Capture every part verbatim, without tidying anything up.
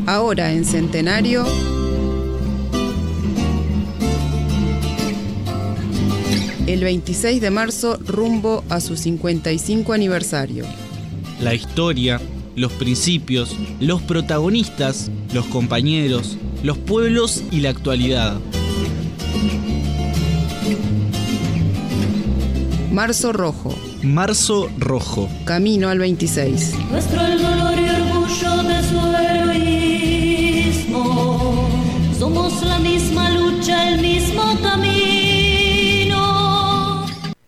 Ahora en Centenario, el veintiséis de marzo rumbo a su cincuenta y cinco aniversario. La historia, los principios, los protagonistas, los compañeros, los pueblos y la actualidad. Marzo Rojo. Marzo Rojo. Camino al veintiséis. Nuestro el dolor y orgullo de su heroísmo. Somos la misma lucha, el mismo camino.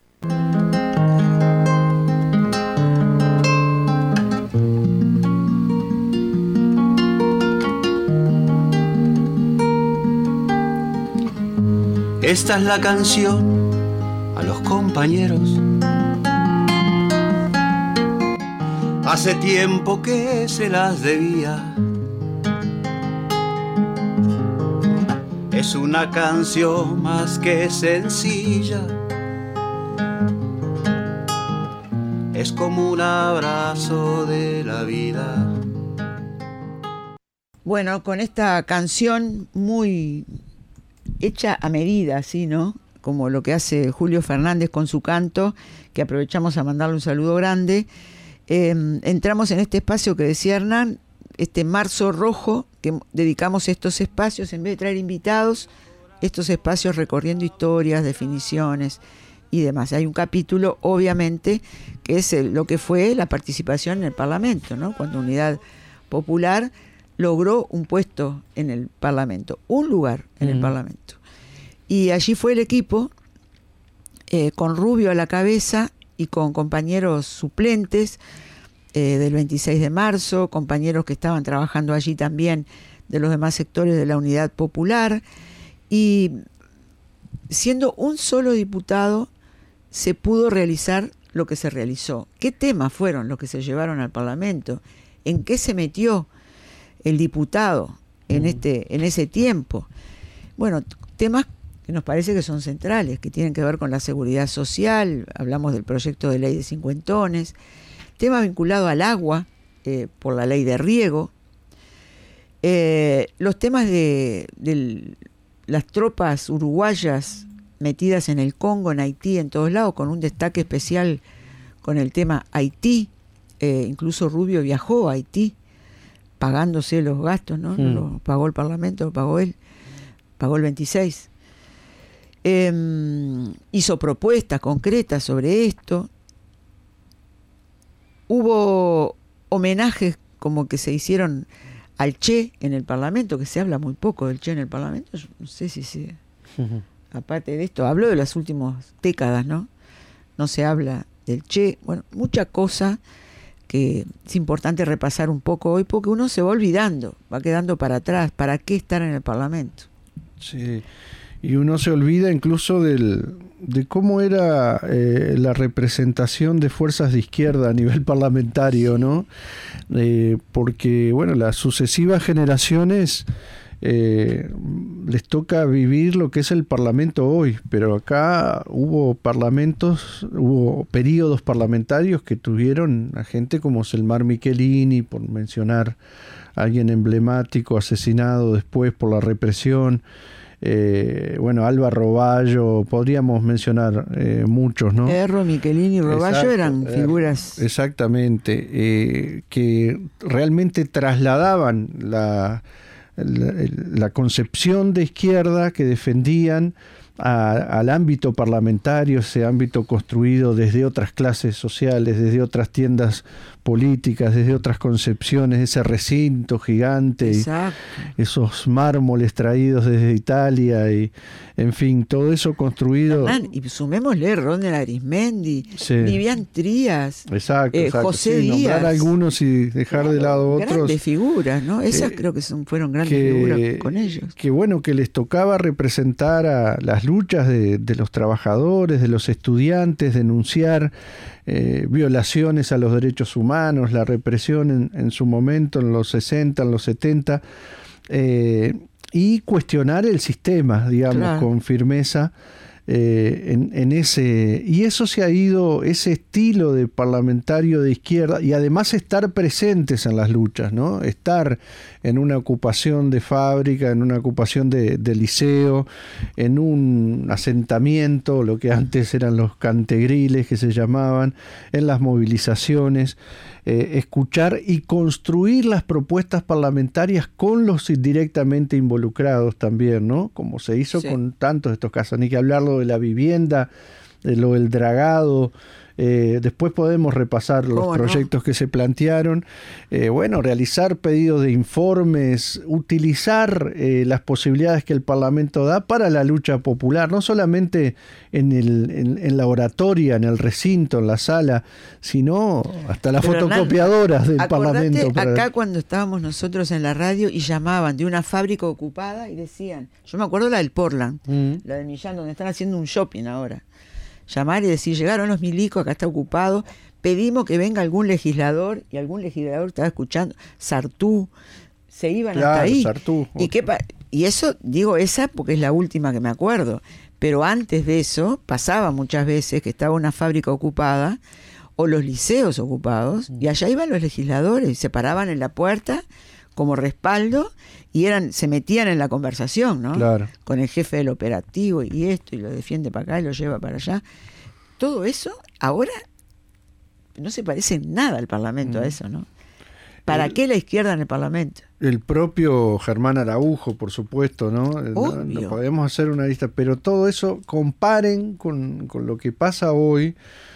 Esta es la canción a los compañeros. Hace tiempo que se las debía. Es una canción más que sencilla. Es como un abrazo de la vida. Bueno, con esta canción muy hecha a medida, ¿sí, no? Como lo que hace Julio Fernández con su canto, que aprovechamos a mandarle un saludo grande. Eh, entramos en este espacio que decía Hernán, este Marzo Rojo, que dedicamos estos espacios, en vez de traer invitados, estos espacios recorriendo historias, definiciones y demás. Hay un capítulo, obviamente, que es el, lo que fue la participación en el Parlamento, ¿no? Cuando Unidad Popular logró un puesto en el Parlamento, un lugar en mm. el Parlamento. Y allí fue el equipo, eh, con Rubio a la cabeza y con compañeros suplentes eh, del veintiséis de marzo, compañeros que estaban trabajando allí también de los demás sectores de la Unidad Popular, y siendo un solo diputado se pudo realizar lo que se realizó. ¿Qué temas fueron los que se llevaron al Parlamento? ¿En qué se metió el diputado en, este, en ese tiempo? Bueno, temas que nos parece que son centrales, que tienen que ver con la seguridad social. Hablamos del proyecto de ley de cincuentones, tema vinculado al agua, eh, por la ley de riego, eh, los temas de, de las tropas uruguayas metidas en el Congo, en Haití, en todos lados, con un destaque especial con el tema Haití. Eh, incluso Rubio viajó a Haití, pagándose los gastos, ¿no? Mm. Lo pagó el Parlamento, lo pagó él, pagó el veintiséis. Eh, hizo propuestas concretas sobre esto. Hubo homenajes como que se hicieron al Che en el Parlamento, que se habla muy poco del Che en el Parlamento. Yo no sé si se... Uh-huh. Aparte de esto, hablo de las últimas décadas, ¿no? No se habla del Che. Bueno, mucha cosa que es importante repasar un poco hoy, porque uno se va olvidando, va quedando para atrás. ¿Para qué estar en el Parlamento? Sí, y uno se olvida incluso del, de cómo era eh, la representación de fuerzas de izquierda a nivel parlamentario, ¿no? Eh, porque, bueno, las sucesivas generaciones eh, les toca vivir lo que es el Parlamento hoy, pero acá hubo parlamentos, hubo periodos parlamentarios que tuvieron a gente como Selmar Michelini, por mencionar a alguien emblemático, asesinado después por la represión. Eh, bueno, Alba Roballo, podríamos mencionar eh, muchos, ¿no? Erro, Michelini y Roballo. Exacto, eran figuras. Exactamente, eh, que realmente trasladaban la, la, la concepción de izquierda que defendían a, al ámbito parlamentario, ese ámbito construido desde otras clases sociales, desde otras tiendas políticas, desde otras concepciones, ese recinto gigante, y esos mármoles traídos desde Italia, y en fin, todo eso construido. Hernán, y sumémosle Ronald Arismendi, sí. Vivian Trías, exacto, eh, exacto. José sí, Díaz. Nombrar algunos y dejar claro, de lado otros. Grandes figuras, ¿no? Esas eh, creo que son, fueron grandes que, figuras con ellos. Que bueno, que les tocaba representar a las luchas de, de los trabajadores, de los estudiantes, denunciar Eh, violaciones a los derechos humanos, la represión en, en su momento, en los sesenta, en los setenta, eh, y cuestionar el sistema, digamos, claro. con firmeza, eh, en, en ese, y eso se ha ido, ese estilo de parlamentario de izquierda, y además estar presentes en las luchas, ¿no? Estar en una ocupación de fábrica, en una ocupación de, de liceo, en un asentamiento, lo que antes eran los cantegriles que se llamaban, en las movilizaciones, eh, escuchar y construir las propuestas parlamentarias con los directamente involucrados también, ¿no? Como se hizo sí. con tantos de estos casos, ni que hablarlo de la vivienda, de lo del dragado. Eh, después podemos repasar los ¿Cómo proyectos no? que se plantearon. Eh, bueno, realizar pedidos de informes, utilizar eh, las posibilidades que el Parlamento da para la lucha popular, no solamente en, el, en, en la oratoria, en el recinto, en la sala, sino hasta las Pero fotocopiadoras Hernán, del Parlamento. Para... Para... Acá cuando estábamos nosotros en la radio y llamaban de una fábrica ocupada y decían, yo me acuerdo la del Portland, mm. la del Millán, donde están haciendo un shopping ahora. Llamar y decir, llegaron los milicos, acá está ocupado, pedimos que venga algún legislador, y algún legislador estaba escuchando, Sartú, se iban claro, hasta ahí. Sartú. Y, qué pa- y eso, digo esa porque es la última que me acuerdo, pero antes de eso pasaba muchas veces que estaba una fábrica ocupada, o los liceos ocupados, y allá iban los legisladores, y se paraban en la puerta como respaldo, y eran se metían en la conversación, ¿no? Claro. Con el jefe del operativo y esto, y lo defiende para acá y lo lleva para allá. Todo eso ahora no se parece en nada al Parlamento mm. a eso, ¿no? ¿Para el, qué la izquierda en el Parlamento? El propio Germán Araujo, por supuesto, ¿no? No, no podemos hacer una lista, pero todo eso comparen con, con lo que pasa hoy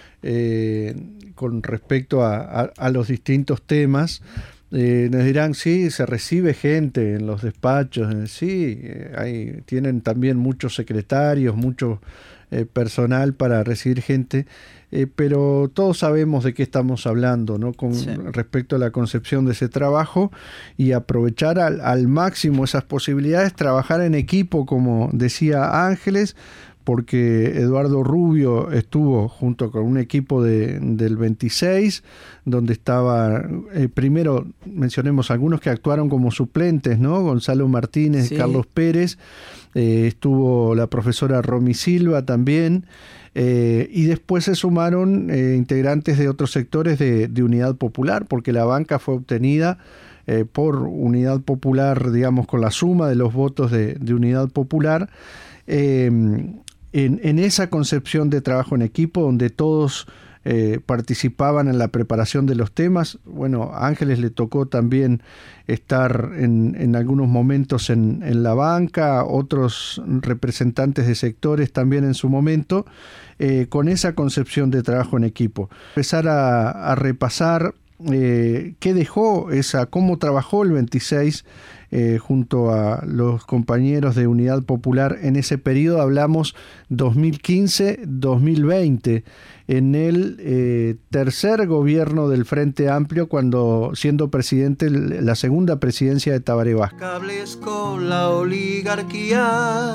eh, con respecto a, a, a los distintos temas. Eh, nos dirán, sí, se recibe gente en los despachos, eh, sí, eh, hay, tienen también muchos secretarios, mucho eh, personal para recibir gente, eh, pero todos sabemos de qué estamos hablando, ¿no? Con sí. respecto a la concepción de ese trabajo, y aprovechar al, al máximo esas posibilidades, trabajar en equipo, como decía Ángeles, porque Eduardo Rubio estuvo junto con un equipo de, del veintiséis, donde estaba, eh, primero mencionemos algunos que actuaron como suplentes, ¿no? Gonzalo Martínez, sí. Carlos Pérez, eh, estuvo la profesora Romy Silva también, eh, y después se sumaron eh, integrantes de otros sectores de, de Unidad Popular, porque la banca fue obtenida eh, por Unidad Popular, digamos, con la suma de los votos de, de Unidad Popular, eh, En, en esa concepción de trabajo en equipo, donde todos eh, participaban en la preparación de los temas. Bueno, a Ángeles le tocó también estar en, en algunos momentos en, en la banca, otros representantes de sectores también en su momento, eh, con esa concepción de trabajo en equipo. Empezar a, a repasar eh, qué dejó esa, cómo trabajó el veintiséis Eh, junto a los compañeros de Unidad Popular en ese periodo. Hablamos dos mil quince a dos mil veinte, en el eh, tercer gobierno del Frente Amplio, cuando siendo presidente, la segunda presidencia de Tabaré Vázquez. Cables con la oligarquía.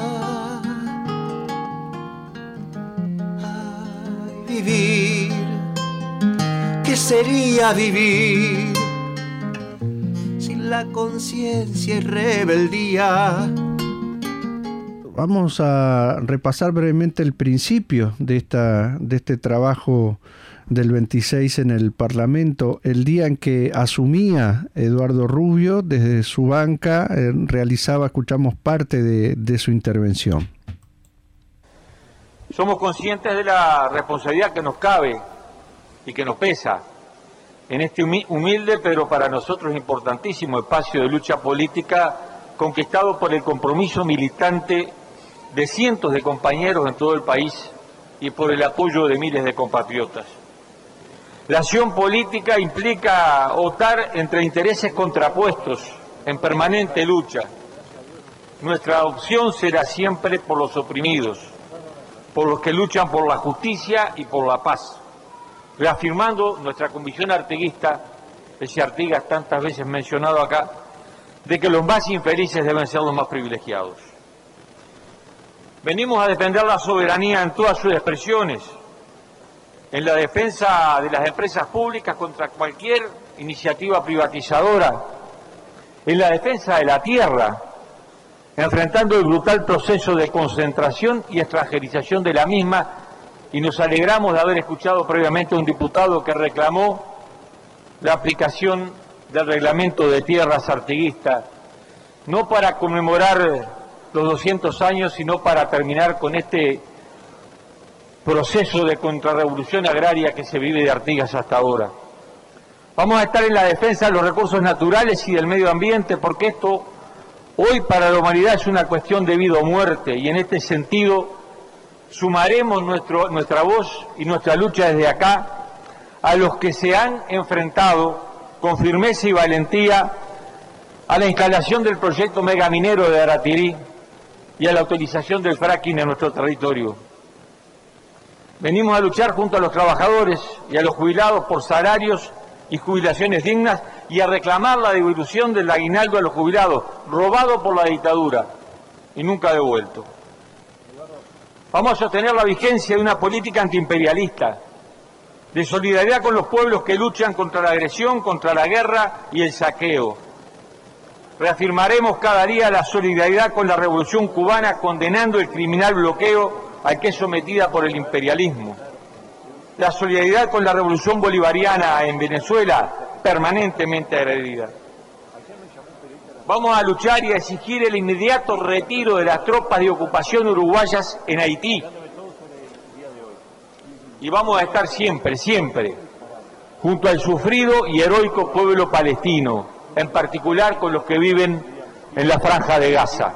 Ay, vivir, ¿qué sería vivir? La conciencia y rebeldía. Vamos a repasar brevemente el principio de esta de este trabajo del veintiséis en el Parlamento. El día en que asumía Eduardo Rubio, desde su banca eh, realizaba, escuchamos parte de, de su intervención. Somos conscientes de la responsabilidad que nos cabe y que nos pesa en este humilde, pero para nosotros importantísimo espacio de lucha política, conquistado por el compromiso militante de cientos de compañeros en todo el país y por el apoyo de miles de compatriotas. La acción política implica optar entre intereses contrapuestos en permanente lucha. Nuestra opción será siempre por los oprimidos, por los que luchan por la justicia y por la paz, reafirmando nuestra convicción artiguista, ese Artigas tantas veces mencionado acá, de que los más infelices deben ser los más privilegiados. Venimos a defender la soberanía en todas sus expresiones, en la defensa de las empresas públicas contra cualquier iniciativa privatizadora, en la defensa de la tierra, enfrentando el brutal proceso de concentración y extranjerización de la misma, y nos alegramos de haber escuchado previamente a un diputado que reclamó la aplicación del reglamento de tierras artiguista, no para conmemorar los doscientos años, sino para terminar con este proceso de contrarrevolución agraria que se vive de Artigas hasta ahora. Vamos a estar en la defensa de los recursos naturales y del medio ambiente, porque esto hoy para la humanidad es una cuestión de vida o muerte, y en este sentido sumaremos nuestro, nuestra voz y nuestra lucha desde acá a los que se han enfrentado con firmeza y valentía a la instalación del proyecto megaminero de Aratirí y a la autorización del fracking en nuestro territorio. Venimos a luchar junto a los trabajadores y a los jubilados por salarios y jubilaciones dignas, y a reclamar la devolución del aguinaldo a los jubilados, robado por la dictadura y nunca devuelto. Vamos a sostener la vigencia de una política antiimperialista, de solidaridad con los pueblos que luchan contra la agresión, contra la guerra y el saqueo. Reafirmaremos cada día la solidaridad con la Revolución Cubana, condenando el criminal bloqueo al que es sometida por el imperialismo. La solidaridad con la Revolución Bolivariana en Venezuela, permanentemente agredida. Vamos a luchar y a exigir el inmediato retiro de las tropas de ocupación uruguayas en Haití. Y vamos a estar siempre, siempre, junto al sufrido y heroico pueblo palestino, en particular con los que viven en la Franja de Gaza.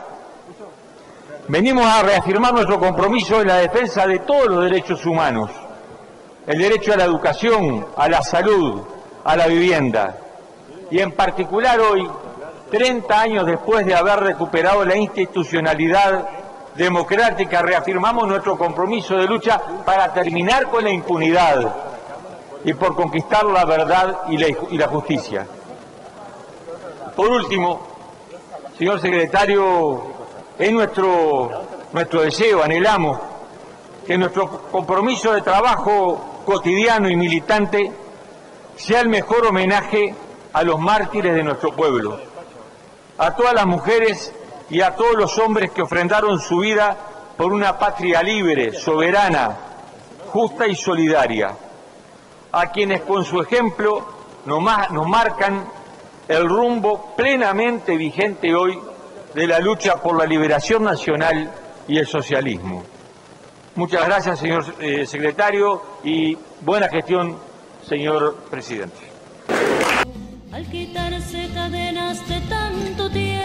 Venimos a reafirmar nuestro compromiso en la defensa de todos los derechos humanos, el derecho a la educación, a la salud, a la vivienda, y en particular hoy, treinta años después de haber recuperado la institucionalidad democrática, reafirmamos nuestro compromiso de lucha para terminar con la impunidad y por conquistar la verdad y la, y la justicia. Por último, señor secretario, es nuestro, nuestro deseo, anhelamos que nuestro compromiso de trabajo cotidiano y militante sea el mejor homenaje a los mártires de nuestro pueblo, a todas las mujeres y a todos los hombres que ofrendaron su vida por una patria libre, soberana, justa y solidaria, a quienes con su ejemplo nos, nos marcan el rumbo plenamente vigente hoy de la lucha por la liberación nacional y el socialismo. Muchas gracias, señor eh, secretario, y buena gestión, señor presidente. Al quitarse cadenas de tanto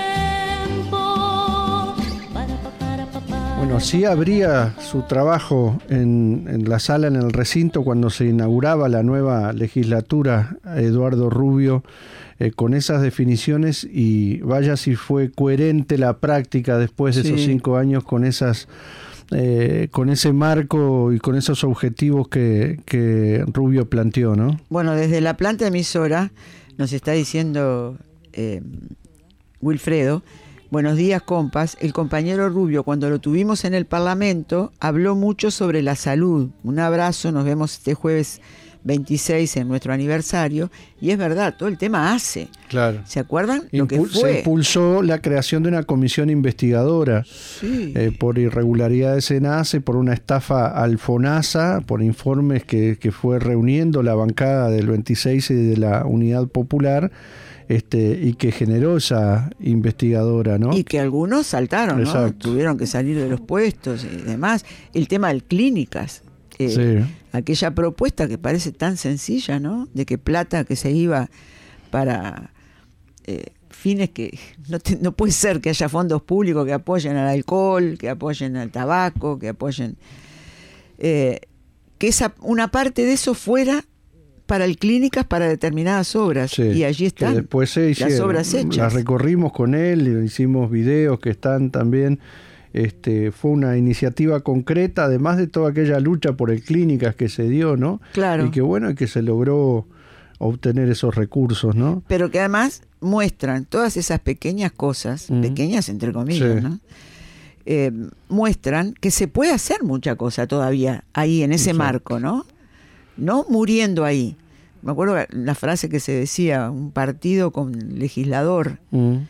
tiempo. Para, para, para, para, Bueno, sí habría su trabajo en, en la sala, en el recinto, cuando se inauguraba la nueva legislatura, Eduardo Rubio, eh, con esas definiciones, y vaya si fue coherente la práctica después de sí. esos cinco años con esas... Eh, con ese marco y con esos objetivos que, que Rubio planteó, ¿no? Bueno, desde la planta emisora nos está diciendo eh, Wilfredo, buenos días, compas. El compañero Rubio, cuando lo tuvimos en el Parlamento, habló mucho sobre la salud. Un abrazo, nos vemos este jueves veintiséis en nuestro aniversario, y es verdad, todo el tema hace. Claro. ¿Se acuerdan? Lo Impul- que fue. Se impulsó la creación de una comisión investigadora sí. eh, por irregularidades en ACE, por una estafa al FONASA, por informes que, que fue reuniendo la bancada del veintiséis y de la Unidad Popular, este, y que generó esa investigadora, ¿no? Y que algunos saltaron, ¿no? Exacto. Tuvieron que salir de los puestos y demás. El tema del clínicas. Eh, sí. Aquella propuesta que parece tan sencilla, ¿no? De que plata que se iba para eh, fines que no, te, no puede ser que haya fondos públicos que apoyen al alcohol, que apoyen al tabaco, que apoyen eh, que esa una parte de eso fuera para el clínicas para determinadas obras, sí, y allí están después se hicieron, las obras hechas. Las recorrimos con él, hicimos videos que están también. Este, fue una iniciativa concreta, además de toda aquella lucha por el clínicas que se dio, ¿no? Claro. Y que bueno, y que se logró obtener esos recursos, ¿no? Pero que además muestran todas esas pequeñas cosas, mm. pequeñas entre comillas, sí. ¿no? Eh, muestran que se puede hacer mucha cosa todavía ahí en ese Exacto. marco, ¿no? No muriendo ahí. Me acuerdo la frase que se decía, un partido con legislador. Mm.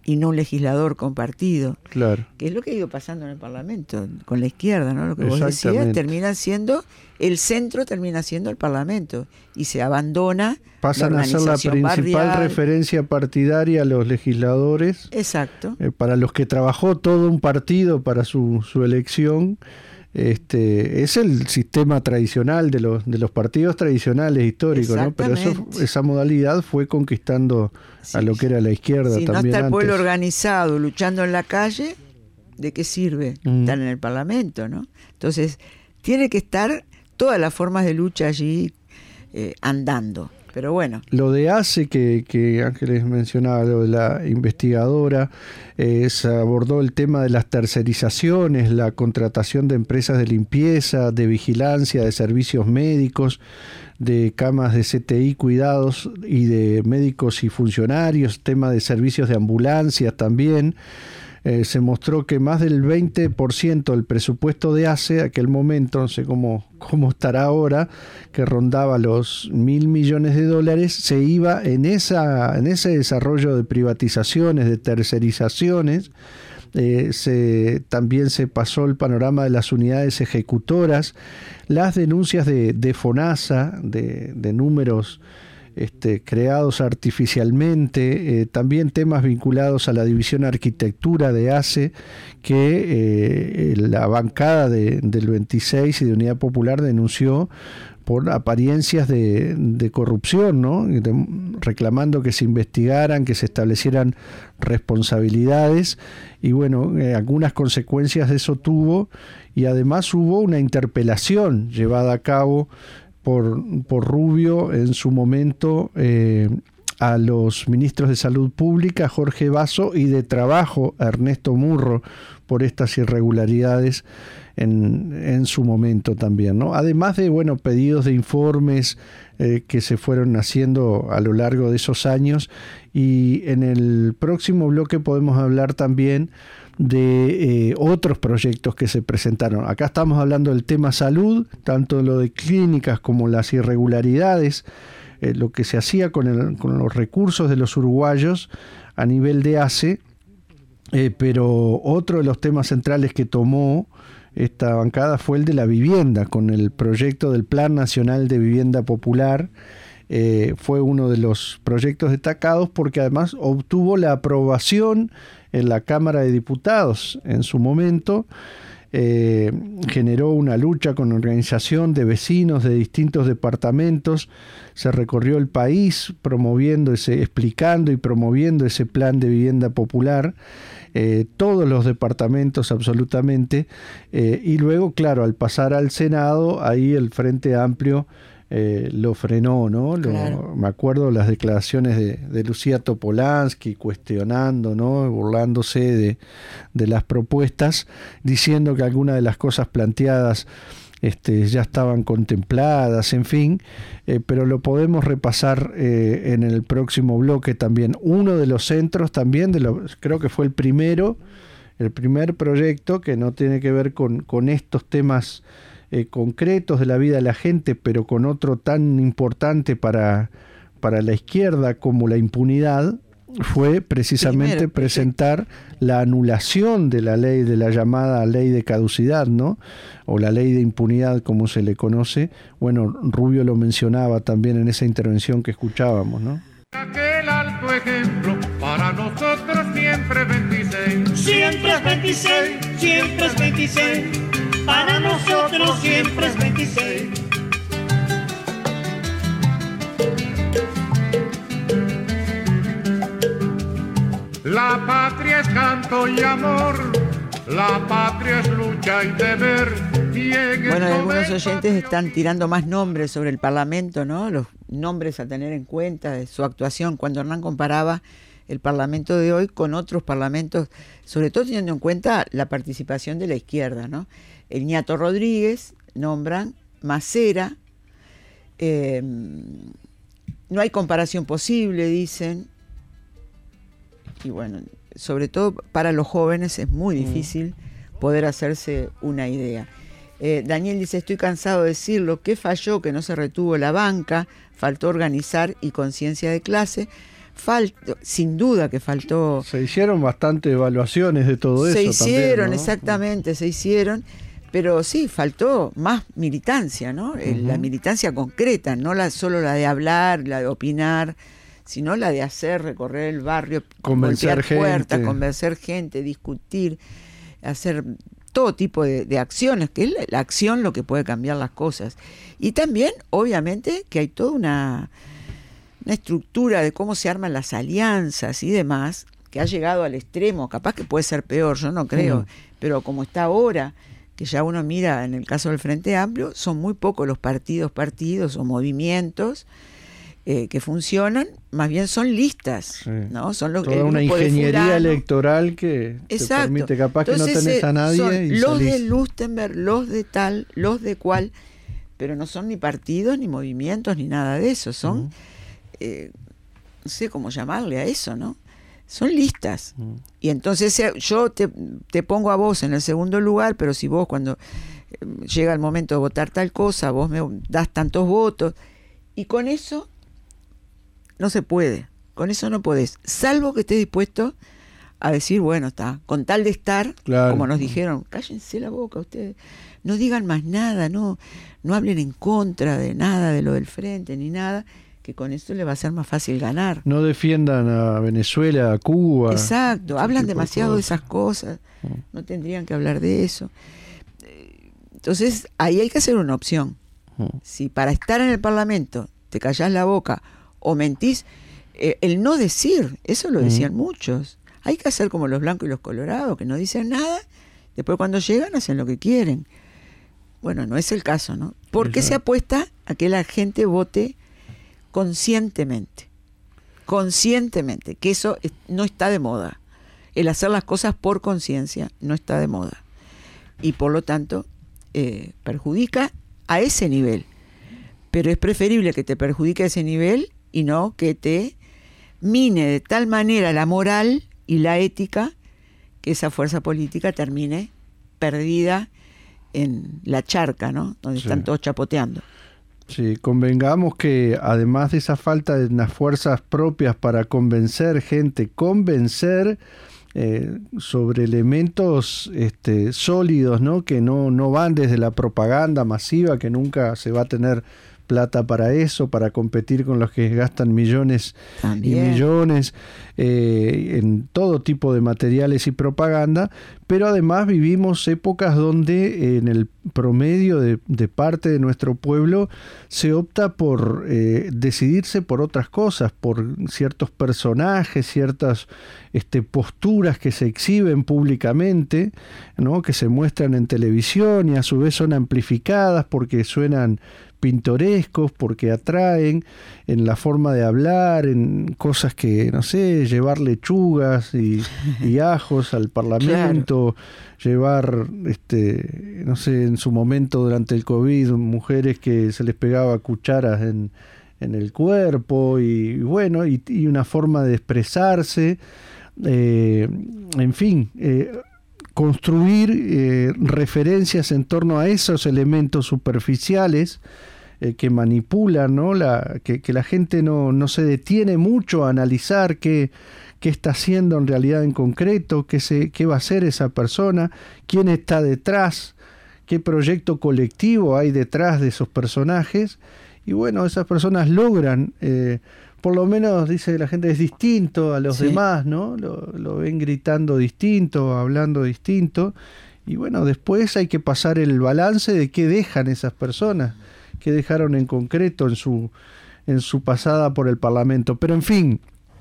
y no un legislador compartido. Claro. Que es lo que ha ido pasando en el Parlamento, con la izquierda, ¿no? Lo que vos decías, termina siendo, el centro termina siendo el Parlamento, y se abandona Pasan la a ser la principal barrial. referencia partidaria a los legisladores. Exacto. Eh, para los que trabajó todo un partido para su, su elección. Este, es el sistema tradicional de los de los partidos tradicionales históricos, ¿no? Pero eso, esa modalidad fue conquistando sí. a lo que era la izquierda si también. Si no está el antes. pueblo organizado luchando en la calle, ¿de qué sirve mm. estar en el Parlamento, no? Entonces tiene que estar todas las formas de lucha allí eh, andando. Pero bueno. Lo de ACE, que, que Ángeles mencionaba, lo de la investigadora, eh, se abordó el tema de las tercerizaciones, la contratación de empresas de limpieza, de vigilancia, de servicios médicos, de camas de C T I, cuidados y de médicos y funcionarios, tema de servicios de ambulancias también. Eh, se mostró que más del veinte por ciento del presupuesto de ACE, aquel momento, no sé cómo, cómo estará ahora, que rondaba los mil millones de dólares, se iba en, esa, en ese desarrollo de privatizaciones, de tercerizaciones. Eh, se, también se pasó el panorama de las unidades ejecutoras, las denuncias de, de FONASA, de, de números Este, creados artificialmente, eh, también temas vinculados a la división arquitectura de ACE, que eh, la bancada de, del veintiséis y de Unidad Popular denunció por apariencias de, de corrupción, ¿no? De, reclamando que se investigaran, que se establecieran responsabilidades, y bueno, eh, algunas consecuencias de eso tuvo, y además hubo una interpelación llevada a cabo Por, por Rubio en su momento eh, a los ministros de Salud Pública, Jorge Basso, y de Trabajo, Ernesto Murro, por estas irregularidades en, en su momento también, ¿no? Además de, bueno, pedidos de informes eh, que se fueron haciendo a lo largo de esos años, y en el próximo bloque podemos hablar también de eh, otros proyectos que se presentaron. Acá estamos hablando del tema salud, tanto lo de clínicas como las irregularidades, eh, lo que se hacía con, el, con los recursos de los uruguayos a nivel de ACE, eh, pero otro de los temas centrales que tomó esta bancada fue el de la vivienda, con el proyecto del Plan Nacional de Vivienda Popular. Eh, fue uno de los proyectos destacados porque además obtuvo la aprobación en la Cámara de Diputados en su momento. Eh, generó una lucha con organización de vecinos de distintos departamentos, se recorrió el país promoviendo ese, explicando y promoviendo ese plan de vivienda popular, eh, todos los departamentos absolutamente, eh, y luego, claro, al pasar al Senado, ahí el Frente Amplio Eh, lo frenó, ¿no? Lo, claro. Me acuerdo las declaraciones de, de Lucía Topolansky cuestionando, ¿no? Burlándose de, de las propuestas, diciendo que algunas de las cosas planteadas este, ya estaban contempladas, en fin, eh, pero lo podemos repasar eh, en el próximo bloque también. Uno de los centros también, de los, creo que fue el primero, el primer proyecto que no tiene que ver con, con estos temas Eh, concretos de la vida de la gente, pero con otro tan importante para, para la izquierda como la impunidad, fue precisamente Primero, presentar la anulación de la ley, de la llamada ley de caducidad, ¿no? O la ley de impunidad, como se le conoce. Bueno, Rubio lo mencionaba también en esa intervención que escuchábamos, ¿no? Aquel alto ejemplo para nosotros siempre es veintiséis. Siempre es veintiséis, siempre es veintiséis. Para nosotros siempre es veintiséis. La patria es canto y amor, la patria es lucha y deber. Y en bueno, algunos oyentes están tirando más nombres sobre el Parlamento, ¿no? Los nombres a tener en cuenta de su actuación, cuando Hernán comparaba el Parlamento de hoy con otros parlamentos, sobre todo teniendo en cuenta la participación de la izquierda, ¿no? El Ñato Rodríguez, nombran Macera, eh, no hay comparación posible, dicen, y bueno, sobre todo para los jóvenes es muy difícil poder hacerse una idea. Eh, Daniel dice, estoy cansado de decirlo, ¿qué falló? Que no se retuvo la banca, faltó organizar y conciencia de clase. Faltó, sin duda que faltó. Se hicieron bastante evaluaciones de todo se eso. Se hicieron, también, ¿no? exactamente, se hicieron. Pero sí, faltó más militancia, ¿no? Uh-huh. La militancia concreta, no la, solo la de hablar, la de opinar, sino la de hacer, recorrer el barrio, convencer golpear puertas, gente. convencer gente, discutir, hacer todo tipo de, de acciones, que es la, la acción lo que puede cambiar las cosas. Y también, obviamente, que hay toda una, una estructura de cómo se arman las alianzas y demás, que ha llegado al extremo, capaz que puede ser peor, yo no creo, uh-huh. pero como está ahora, que ya uno mira en el caso del Frente Amplio, son muy pocos los partidos, partidos o movimientos eh, que funcionan, más bien son listas, sí. ¿no? Son los, toda una ingeniería electoral que Exacto. te permite capaz Entonces, que no tenés a nadie son y los salís. de Lustenberg, los de tal, los de cual, pero no son ni partidos, ni movimientos, ni nada de eso, son, uh-huh. eh, no sé cómo llamarle a eso, ¿no? Son listas. Mm. Y entonces yo te, te pongo a vos en el segundo lugar, pero si vos cuando llega el momento de votar tal cosa, vos me das tantos votos, y con eso no se puede, con eso no podés, salvo que estés dispuesto a decir, bueno, está, con tal de estar, claro. como nos dijeron, cállense la boca ustedes, no digan más nada, no, no hablen en contra de nada de lo del frente, ni nada, que con esto le va a ser más fácil ganar. No defiendan a Venezuela, a Cuba. Exacto, hablan demasiado de, de esas cosas, no tendrían que hablar de eso. Entonces, ahí hay que hacer una opción. Si para estar en el Parlamento te callás la boca o mentís, eh, el no decir, eso lo decían muchos. Hay que hacer como los blancos y los colorados, que no dicen nada, después cuando llegan hacen lo que quieren. Bueno, no es el caso, ¿no? ¿Por qué se apuesta a que la gente vote conscientemente, conscientemente, que eso es, no está de moda. El hacer las cosas por conciencia no está de moda. Y por lo tanto, eh, perjudica a ese nivel. Pero es preferible que te perjudique a ese nivel y no que te mine de tal manera la moral y la ética que esa fuerza política termine perdida en la charca, ¿no? Donde sí. están todos chapoteando. Sí, convengamos que además de esa falta de unas fuerzas propias para convencer gente, convencer eh, sobre elementos este, sólidos, ¿no? Que no, no van desde la propaganda masiva, que nunca se va a tener plata para eso, para competir con los que gastan millones También. y millones eh, en todo tipo de materiales y propaganda, pero además vivimos épocas donde en el promedio de, de parte de nuestro pueblo se opta por eh, decidirse por otras cosas, por ciertos personajes, ciertas este, posturas que se exhiben públicamente, ¿no? Que se muestran en televisión y a su vez son amplificadas porque suenan pintorescos, porque atraen en la forma de hablar, en cosas que, no sé, llevar lechugas y, y ajos al Parlamento, claro. llevar, este, no sé, en su momento durante el COVID, mujeres que se les pegaba cucharas en, en el cuerpo y bueno, y, y una forma de expresarse, eh, en fin, eh, construir eh, referencias en torno a esos elementos superficiales eh, que manipulan, ¿no? La, que, que la gente no, no se detiene mucho a analizar qué, qué está haciendo en realidad en concreto, qué, se, qué va a hacer esa persona, quién está detrás, qué proyecto colectivo hay detrás de esos personajes. Y bueno, esas personas logran... Eh, por lo menos, dice la gente, es distinto a los sí. demás, ¿no? Lo, lo ven gritando distinto, hablando distinto. Y bueno, después hay que pasar el balance de qué dejan esas personas, qué dejaron en concreto en su, en su pasada por el Parlamento. Pero en fin,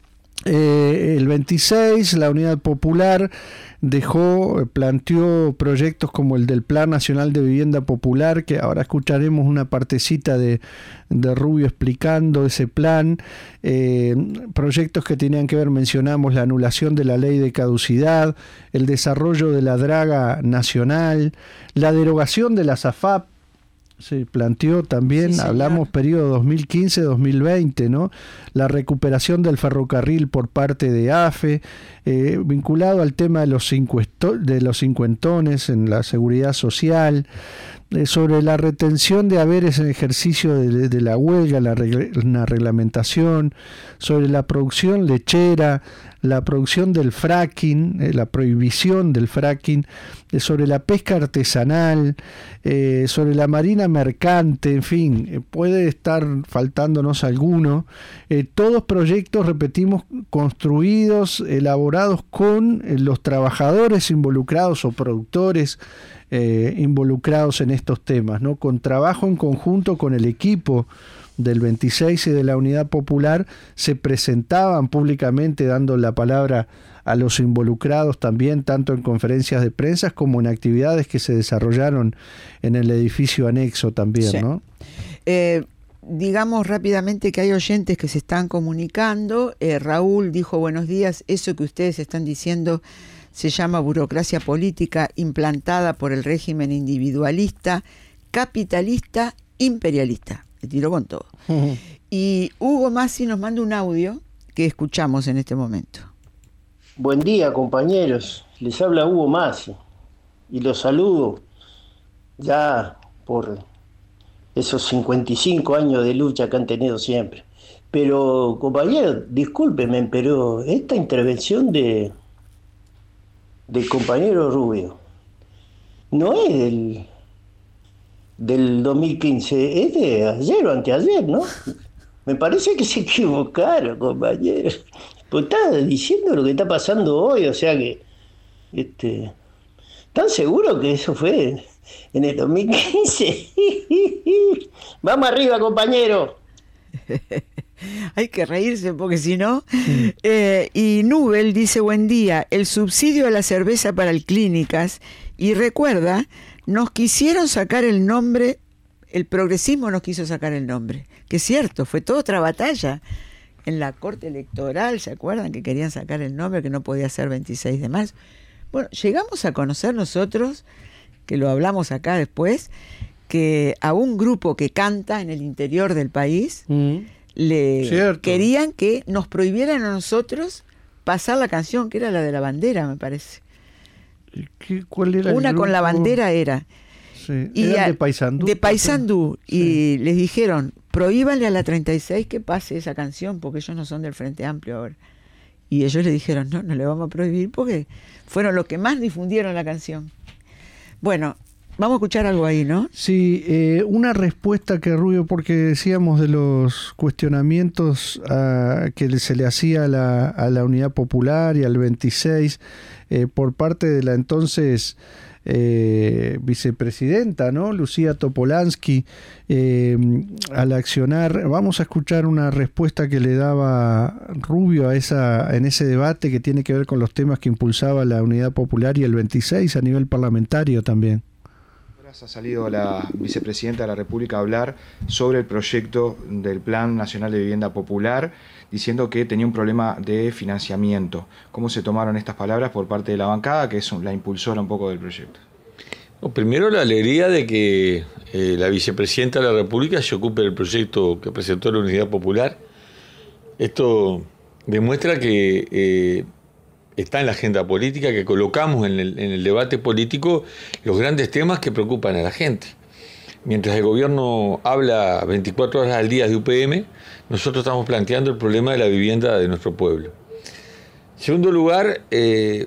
eh, el veintiséis, la Unidad Popular dejó, planteó proyectos como el del Plan Nacional de Vivienda Popular, que ahora escucharemos una partecita de, de Rubio explicando ese plan, eh, proyectos que tenían que ver, mencionamos, la anulación de la ley de caducidad, el desarrollo de la draga nacional, la derogación de la SAFAP, Sí, planteó también, Sí, hablamos periodo dos mil quince a dos mil veinte, ¿no? La recuperación del ferrocarril por parte de AFE, eh, vinculado al tema de los, cincuesto, de los cincuentones en la seguridad social, eh, sobre la retención de haberes en ejercicio de, de la huelga, la, regla, la reglamentación, sobre la producción lechera, la producción del fracking, eh, la prohibición del fracking, eh, sobre la pesca artesanal, eh, sobre la marina mercante, en fin, eh, puede estar faltándonos alguno. Eh, todos proyectos, repetimos, construidos, elaborados con eh, los trabajadores involucrados o productores eh, involucrados en estos temas, ¿no? Con trabajo en conjunto con el equipo del veintiséis y de la Unidad Popular, se presentaban públicamente dando la palabra a los involucrados también, tanto en conferencias de prensa como en actividades que se desarrollaron en el edificio anexo también, sí. ¿no? Eh, digamos rápidamente que hay oyentes que se están comunicando. Eh, Raúl dijo: buenos días, eso que ustedes están diciendo se llama burocracia política implantada por el régimen individualista, capitalista, imperialista. Se tiró con todo. Uh-huh. Y Hugo Massi nos manda un audio que escuchamos en este momento. Buen día, compañeros. Les habla Hugo Massi y los saludo ya por esos cincuenta y cinco años de lucha que han tenido siempre. Pero, compañeros, discúlpenme, pero esta intervención de del compañero Rubio no es del del dos mil quince, es de ayer o anteayer, ¿no? Me parece que se equivocaron, compañeros. Pues está diciendo lo que está pasando hoy, o sea que, este, ¿están seguros que eso fue en el dos mil quince? Vamos arriba, compañero. Hay que reírse porque si no... Eh, y Nubel dice: buen día, el subsidio a la cerveza para el Clínicas, y recuerda, nos quisieron sacar el nombre, el progresismo nos quiso sacar el nombre, que es cierto, fue toda otra batalla en la Corte Electoral, ¿se acuerdan? Que querían sacar el nombre, que no podía ser veintiséis de marzo. Bueno, llegamos a conocer nosotros, que lo hablamos acá después, que a un grupo que canta en el interior del país, mm. le Cierto. querían que nos prohibieran a nosotros pasar la canción, que era la de la bandera, me parece. ¿Qué, ¿Cuál era Una el con la bandera era. Sí. Y ¿Era a, de Paysandú? De Paysandú. Sí. Y les dijeron: prohíbanle a la treinta y seis que pase esa canción, porque ellos no son del Frente Amplio ahora. Y ellos le dijeron: no, no le vamos a prohibir, porque fueron los que más difundieron la canción. Bueno, vamos a escuchar algo ahí, ¿no? Sí, eh, una respuesta que Rubio, porque decíamos de los cuestionamientos a, que se le hacía a la, a la Unidad Popular y al veintiséis eh, por parte de la entonces eh, vicepresidenta, ¿no? Lucía Topolansky, eh, al accionar. Vamos a escuchar una respuesta que le daba Rubio a esa, en ese debate que tiene que ver con los temas que impulsaba la Unidad Popular y el veintiséis a nivel parlamentario también. Ha salido la vicepresidenta de la República a hablar sobre el proyecto del Plan Nacional de Vivienda Popular, diciendo que tenía un problema de financiamiento. ¿Cómo se tomaron estas palabras por parte de la bancada, que es la impulsora un poco del proyecto? Bueno, primero, la alegría de que eh, la vicepresidenta de la República se ocupe del proyecto que presentó la Unidad Popular. Esto demuestra que eh, está en la agenda política, que colocamos en el, en el debate político los grandes temas que preocupan a la gente. Mientras el gobierno habla veinticuatro horas al día de U P M, nosotros estamos planteando el problema de la vivienda de nuestro pueblo. En segundo lugar, eh,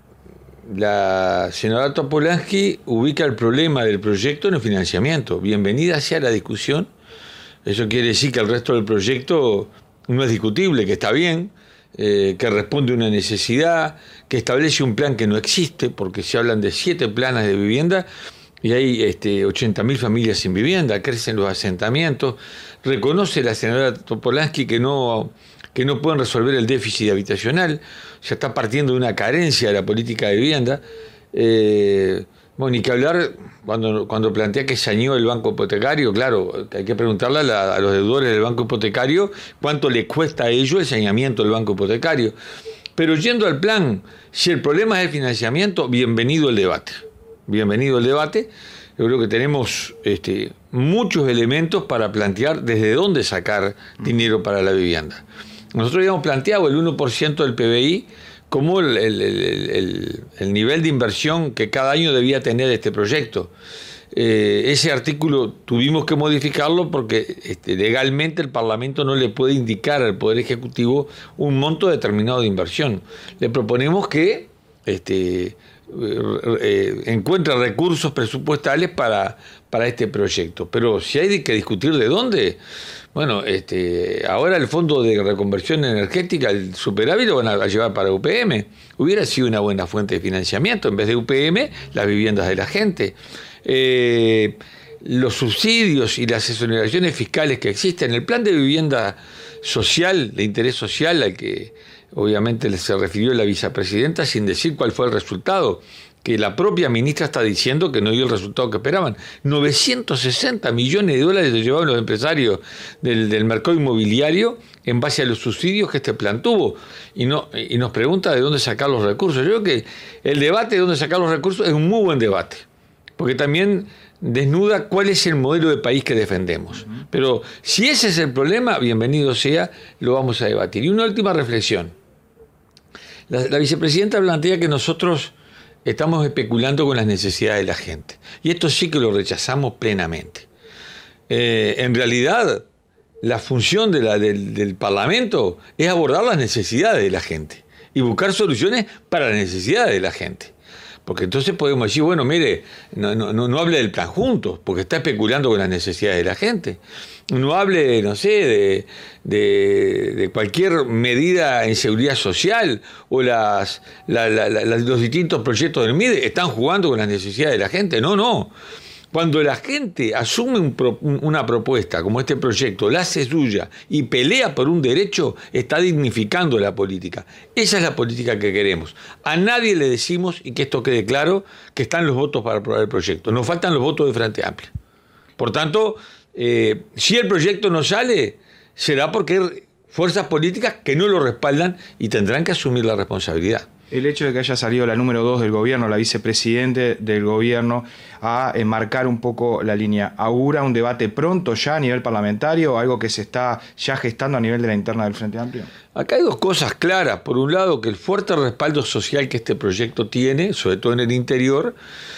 la senadora Topolansky ubica el problema del proyecto en el financiamiento. Bienvenida sea la discusión. Eso quiere decir que el resto del proyecto no es discutible, que está bien, Eh, que responde a una necesidad, que establece un plan que no existe, porque se hablan de siete planes de vivienda y hay este, ochenta mil familias sin vivienda, crecen los asentamientos. Reconoce la senadora Topolansky que no, que no pueden resolver el déficit habitacional, ya está partiendo de una carencia de la política de vivienda. Eh, bueno, ni que hablar cuando, cuando plantea que saneó el banco hipotecario. Claro, hay que preguntarle a, la, a los deudores del banco hipotecario cuánto les cuesta a ellos el saneamiento del banco hipotecario. Pero yendo al plan, si el problema es el financiamiento, bienvenido el debate. Bienvenido el debate. Yo creo que tenemos este, muchos elementos para plantear desde dónde sacar dinero para la vivienda. Nosotros habíamos planteado el uno por ciento del P B I como el, el, el, el, el nivel de inversión que cada año debía tener este proyecto. Eh, ese artículo tuvimos que modificarlo porque este, legalmente el Parlamento no le puede indicar al Poder Ejecutivo un monto determinado de inversión. Le proponemos que este, eh, encuentre recursos presupuestales para, para este proyecto. Pero si hay que discutir de dónde, bueno, este, ahora el Fondo de Reconversión Energética, el superávit lo van a llevar para U P M. Hubiera sido una buena fuente de financiamiento, en vez de U P M, las viviendas de la gente. Eh, los subsidios y las exoneraciones fiscales que existen, el plan de vivienda social, de interés social, al que obviamente se refirió la vicepresidenta sin decir cuál fue el resultado, que la propia ministra está diciendo que no dio el resultado que esperaban. novecientos sesenta millones de dólares se llevaron los empresarios del, del mercado inmobiliario en base a los subsidios que este plan tuvo. Y, no, y nos pregunta de dónde sacar los recursos. Yo creo que el debate de dónde sacar los recursos es un muy buen debate, porque también desnuda cuál es el modelo de país que defendemos. Uh-huh. Pero si ese es el problema, bienvenido sea, lo vamos a debatir. Y una última reflexión. La, la vicepresidenta plantea que nosotros estamos especulando con las necesidades de la gente. Y esto sí que lo rechazamos plenamente. Eh, en realidad, la función de la, del, del Parlamento es abordar las necesidades de la gente y buscar soluciones para las necesidades de la gente. Porque entonces podemos decir, bueno, mire, no, no, no hable del plan juntos, porque está especulando con las necesidades de la gente. No hable, no sé, de, de, de cualquier medida en seguridad social o las, la, la, la, los distintos proyectos del M I D E están jugando con las necesidades de la gente. No, no. Cuando la gente asume un pro, una propuesta como este proyecto, la hace suya y pelea por un derecho, está dignificando la política. Esa es la política que queremos. A nadie le decimos, y que esto quede claro, que están los votos para aprobar el proyecto. Nos faltan los votos de Frente Amplio. Por tanto, eh, si el proyecto no sale, será porque hay fuerzas políticas que no lo respaldan y tendrán que asumir la responsabilidad. El hecho de que haya salido la número dos del gobierno, la vicepresidente del gobierno, a enmarcar un poco la línea, ¿augura un debate pronto ya a nivel parlamentario, algo que se está ya gestando a nivel de la interna del Frente Amplio? Acá hay dos cosas claras. Por un lado, que el fuerte respaldo social que este proyecto tiene, sobre todo en el interior,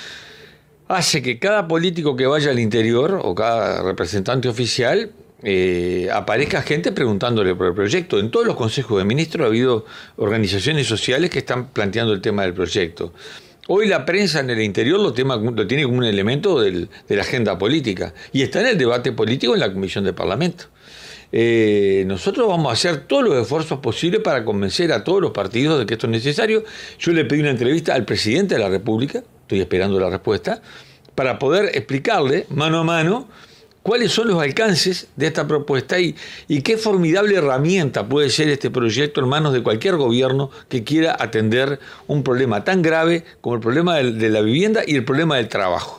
hace que cada político que vaya al interior, o cada representante oficial, Eh, aparezca gente preguntándole por el proyecto. En todos los consejos de ministros ha habido organizaciones sociales que están planteando el tema del proyecto. Hoy la prensa en el interior lo, tema, lo tiene como un elemento del, de la agenda política y está en el debate político en la Comisión de Parlamento. Eh, nosotros vamos a hacer todos los esfuerzos posibles para convencer a todos los partidos de que esto es necesario. Yo le pedí una entrevista al presidente de la República, estoy esperando la respuesta, para poder explicarle mano a mano cuáles son los alcances de esta propuesta y, y qué formidable herramienta puede ser este proyecto en manos de cualquier gobierno que quiera atender un problema tan grave como el problema de, de la vivienda y el problema del trabajo.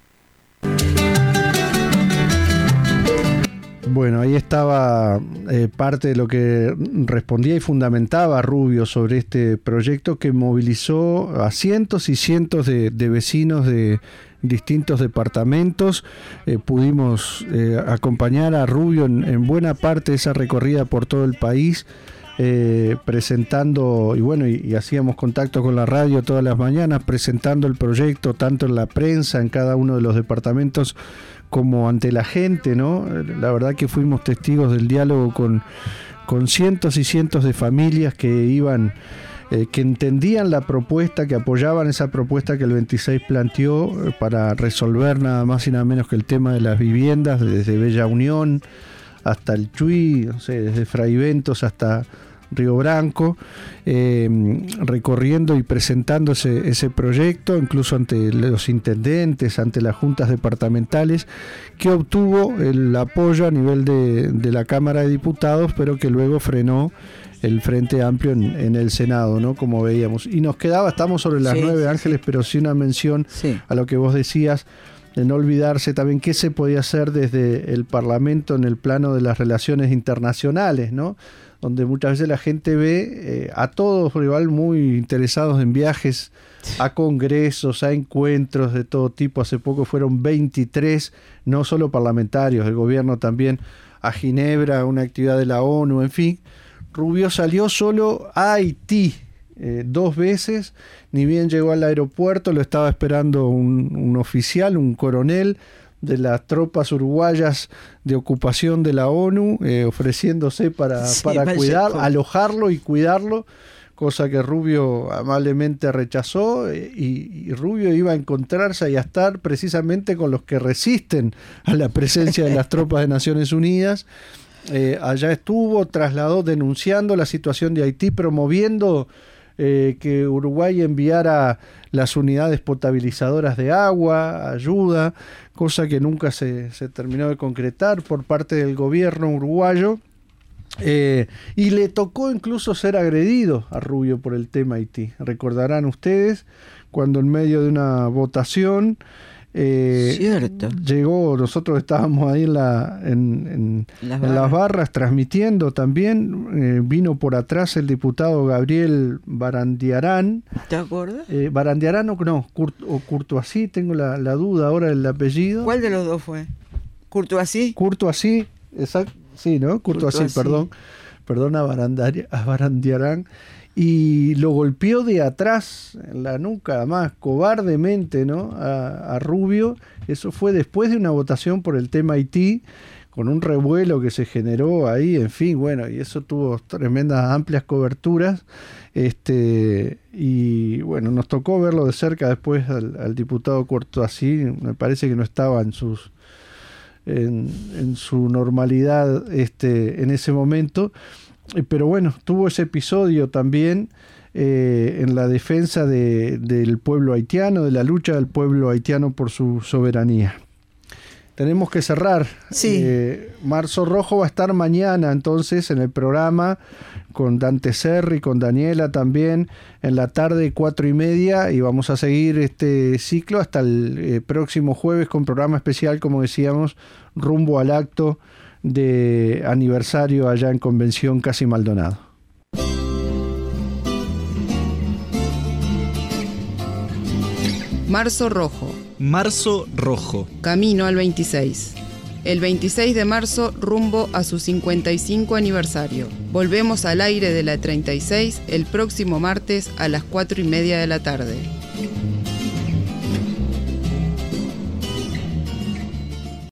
Bueno, ahí estaba eh, parte de lo que respondía y fundamentaba Rubio sobre este proyecto que movilizó a cientos y cientos de, de vecinos de distintos departamentos. Eh, pudimos eh, acompañar a Rubio en, en buena parte de esa recorrida por todo el país, eh, presentando, y bueno, y, y hacíamos contacto con la radio todas las mañanas, presentando el proyecto tanto en la prensa, en cada uno de los departamentos, como ante la gente, ¿no? La verdad que fuimos testigos del diálogo con, con cientos y cientos de familias que iban, eh, que entendían la propuesta, que apoyaban esa propuesta que el veintiséis planteó eh, para resolver nada más y nada menos que el tema de las viviendas, desde Bella Unión hasta el Chuy, no sé, desde Fraiventos hasta Río Branco, eh, recorriendo y presentando ese, ese proyecto, incluso ante los intendentes, ante las juntas departamentales, que obtuvo el apoyo a nivel de, de la Cámara de Diputados, pero que luego frenó el Frente Amplio en, en el Senado, ¿no? Como veíamos. Y nos quedaba, estamos sobre las sí, nueve, sí, Ángeles, sí. Pero sí una mención sí. a lo que vos decías, de no olvidarse también qué se podía hacer desde el Parlamento en el plano de las relaciones internacionales, ¿no? donde muchas veces la gente ve eh, a todos igual muy interesados en viajes a congresos, a encuentros de todo tipo. Hace poco fueron veintitrés, no solo parlamentarios, el gobierno también, a Ginebra, una actividad de la ONU, en fin. Rubio salió solo a Haití eh, dos veces, ni bien llegó al aeropuerto, lo estaba esperando un, un oficial, un coronel de las tropas uruguayas de ocupación de la ONU, eh, ofreciéndose para, sí, para cuidar, por... alojarlo y cuidarlo, cosa que Rubio amablemente rechazó, eh, y, y Rubio iba a encontrarse y a estar precisamente con los que resisten a la presencia de las tropas de Naciones Unidas. Eh, allá estuvo, trasladó denunciando la situación de Haití, promoviendo eh, que Uruguay enviara las unidades potabilizadoras de agua, ayuda, cosa que nunca se, se terminó de concretar por parte del gobierno uruguayo. Eh, y le tocó incluso ser agredido a Rubio por el tema Haití. Recordarán ustedes cuando en medio de una votación eh, Cierto. llegó, nosotros estábamos ahí en, la, en, en, las, en barras. las barras transmitiendo también, eh, vino por atrás el diputado Gabriel Barandiarán. ¿Te acuerdas? Eh, Barandiarán o no, Curt, o Courtoisí, tengo la, la duda ahora del apellido. ¿Cuál de los dos fue? ¿Courtoisí? Courtoisí, exacto. Sí, ¿no? Courtoisí, perdón. Perdón a, a Barandiarán. Y lo golpeó de atrás, en la nuca, además, cobardemente, ¿no? A, a Rubio. Eso fue después de una votación por el tema Haití, con un revuelo que se generó ahí, en fin, bueno, y eso tuvo tremendas, amplias coberturas. Este, y bueno, nos tocó verlo de cerca después al, al diputado Courtoisí. Me parece que no estaba en sus En, en su normalidad este, en ese momento, pero bueno, tuvo ese episodio también eh, en la defensa de, del pueblo haitiano, de la lucha del pueblo haitiano por su soberanía. Tenemos que cerrar. Sí. Eh, Marzo Rojo va a estar mañana entonces en el programa con Dante Serri, con Daniela también, en la tarde cuatro y media, y vamos a seguir este ciclo hasta el eh, próximo jueves con programa especial, como decíamos, rumbo al acto de aniversario allá en Convención Casi Maldonado. Marzo Rojo. Marzo Rojo. Camino al veintiséis. El veintiséis de marzo rumbo a su cincuenta y cinco aniversario. Volvemos al aire de la treinta y seis el próximo martes a las cuatro y media de la tarde.